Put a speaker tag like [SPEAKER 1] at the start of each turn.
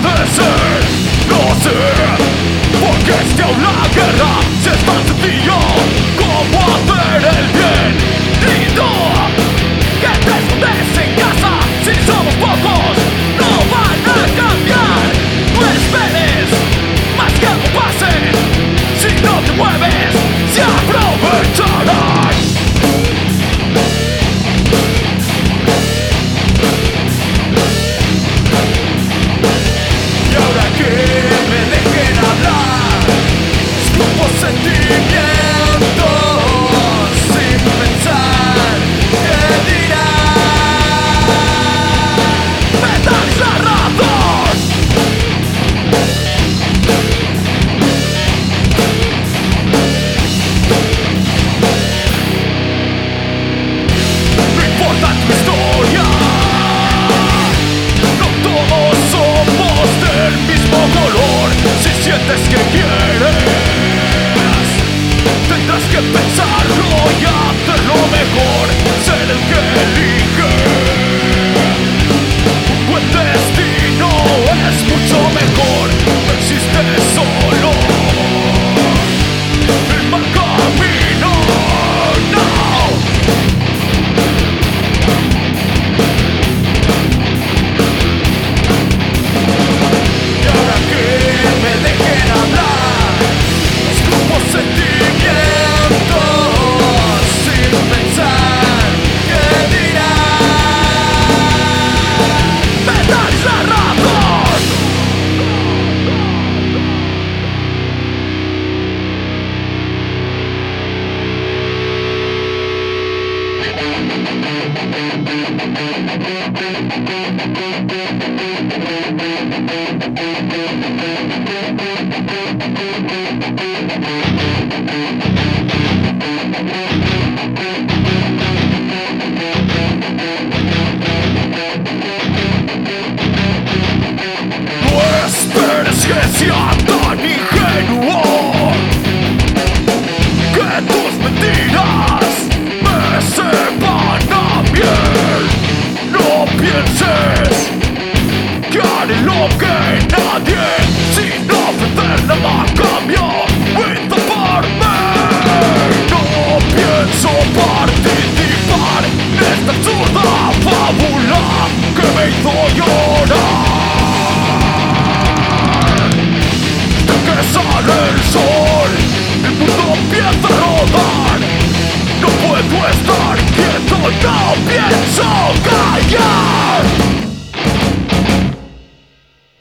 [SPEAKER 1] de ser. No sé por qué esté aún la guerra, si es tan sencillo como hacer el bien. Y tú, que te escondes en casa, si somos pocos, no van a cambiar. No esperes más que algo pase, si no te mueves, se aprovecharán. Y ahora que me dejen hablar, escupo sentimientos sin pensar qué dirán. Me dais la razón. No importa tu historia, no todos somos del mismo color. Si sientes que quieres, tendrás que pensarlo y hacerlo mejor. Ser el que elige. Un buen destino es mucho mejor. No existe solo el mal camino, no. Y ahora que me dejen hablar, escupo sentimientos sin pensar qué dirán. Me dais la razón. No esperes que sea tan ingenuo, que tus mentiras me sepan a miel. No pienses que haré lo que nadie, sin ofrecer nada a cambio, with por mí. No pienso participar en esta absurda fábula que me hizo llorar. De que sale el sol.